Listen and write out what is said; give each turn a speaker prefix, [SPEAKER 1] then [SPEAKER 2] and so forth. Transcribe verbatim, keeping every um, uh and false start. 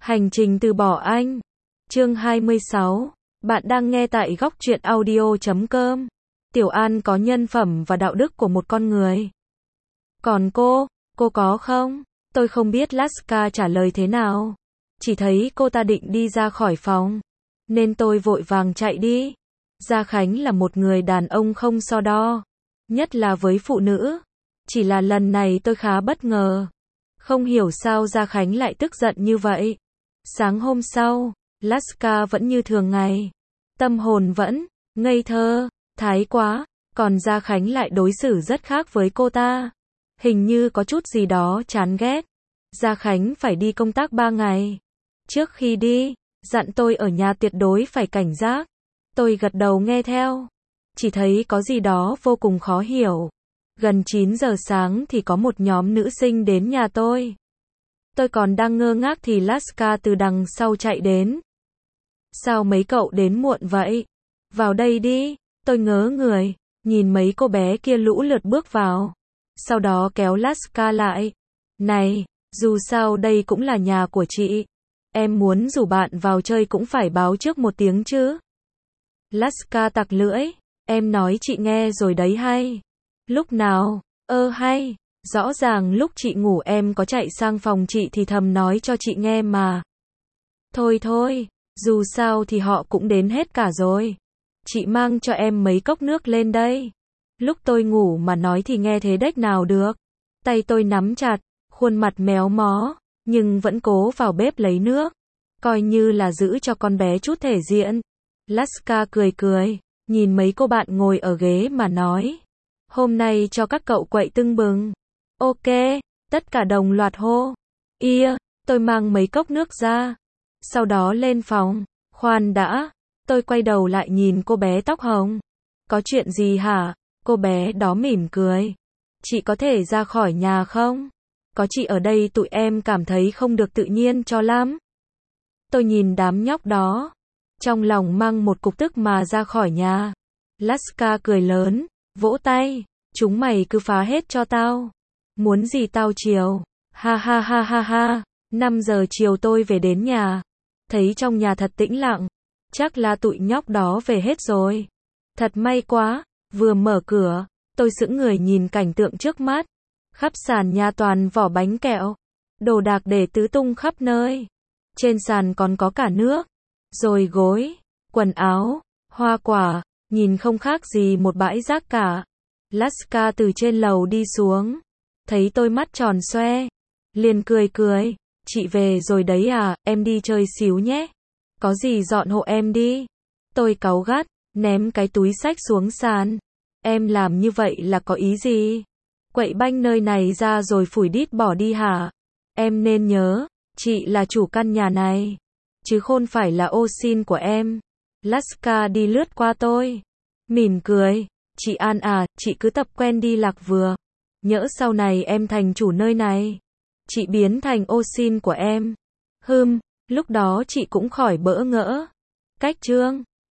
[SPEAKER 1] Hành trình từ bỏ anh. Chương hai mươi sáu. Bạn đang nghe tại góc truyện audio chấm com. Tiểu An có nhân phẩm và đạo đức của một con người. Còn cô, cô có không? Tôi không biết Laska trả lời thế nào. Chỉ thấy cô ta định đi ra khỏi phòng. Nên tôi vội vàng chạy đi. Gia Khánh là một người đàn ông không so đo. Nhất là với phụ nữ. Chỉ là lần này tôi khá bất ngờ. Không hiểu sao Gia Khánh lại tức giận như vậy. Sáng hôm sau, Laska vẫn như thường ngày. Tâm hồn vẫn ngây thơ, thái quá. Còn Gia Khánh lại đối xử rất khác với cô ta. Hình như có chút gì đó chán ghét. Gia Khánh phải đi công tác ba ngày. Trước khi đi, dặn tôi ở nhà tuyệt đối phải cảnh giác. Tôi gật đầu nghe theo. Chỉ thấy có gì đó vô cùng khó hiểu. Gần chín giờ sáng thì có một nhóm nữ sinh đến nhà tôi. Tôi còn đang ngơ ngác thì Laska từ đằng sau chạy đến. Sao mấy cậu đến muộn vậy? Vào đây đi. Tôi ngớ người, nhìn mấy cô bé kia lũ lượt bước vào. Sau đó kéo Laska lại. Này, dù sao đây cũng là nhà của chị. Em muốn rủ bạn vào chơi cũng phải báo trước một tiếng chứ. Laska tặc lưỡi. Em nói chị nghe rồi đấy hay. Lúc nào? Ơ hay. Rõ ràng lúc chị ngủ em có chạy sang phòng chị thì thầm nói cho chị nghe mà. Thôi thôi, dù sao thì họ cũng đến hết cả rồi. Chị mang cho em mấy cốc nước lên đây. Lúc tôi ngủ mà nói thì nghe thế đếch nào được. Tay tôi nắm chặt, khuôn mặt méo mó, nhưng vẫn cố vào bếp lấy nước. Coi như là giữ cho con bé chút thể diện. Laska cười cười, nhìn mấy cô bạn ngồi ở ghế mà nói. Hôm nay cho các cậu quậy tưng bừng. Ok, tất cả đồng loạt hô. Ia, tôi mang mấy cốc nước ra. Sau đó lên phòng. Khoan đã, tôi quay đầu lại nhìn cô bé tóc hồng. Có chuyện gì hả? Cô bé đó mỉm cười. Chị có thể ra khỏi nhà không? Có chị ở đây tụi em cảm thấy không được tự nhiên cho lắm. Tôi nhìn đám nhóc đó. Trong lòng mang một cục tức mà ra khỏi nhà. Laska cười lớn, vỗ tay. Chúng mày cứ phá hết cho tao. Muốn gì tao chiều? Ha ha ha ha ha. năm giờ chiều tôi về đến nhà. Thấy trong nhà thật tĩnh lặng. Chắc là tụi nhóc đó về hết rồi. Thật may quá. Vừa mở cửa, tôi sững người nhìn cảnh tượng trước mắt. Khắp sàn nhà toàn vỏ bánh kẹo. Đồ đạc để tứ tung khắp nơi. Trên sàn còn có cả nước. Rồi gối, quần áo, hoa quả. Nhìn không khác gì một bãi rác cả. Laska từ trên lầu đi xuống. Thấy tôi mắt tròn xoe. Liền cười cười. Chị về rồi đấy à, em đi chơi xíu nhé. Có gì dọn hộ em đi. Tôi cáu gắt, ném cái túi xách xuống sàn. Em làm như vậy là có ý gì? Quậy banh nơi này ra rồi phủi đít bỏ đi hả? Em nên nhớ, chị là chủ căn nhà này. Chứ không phải là ô xin của em. Laska đi lướt qua tôi. Mỉm cười. Chị An à, chị cứ tập quen đi lạc vừa. Nhỡ sau này em thành chủ nơi này. Chị biến thành ô xin của em. Hừm, lúc đó chị cũng khỏi bỡ ngỡ. Cách chương.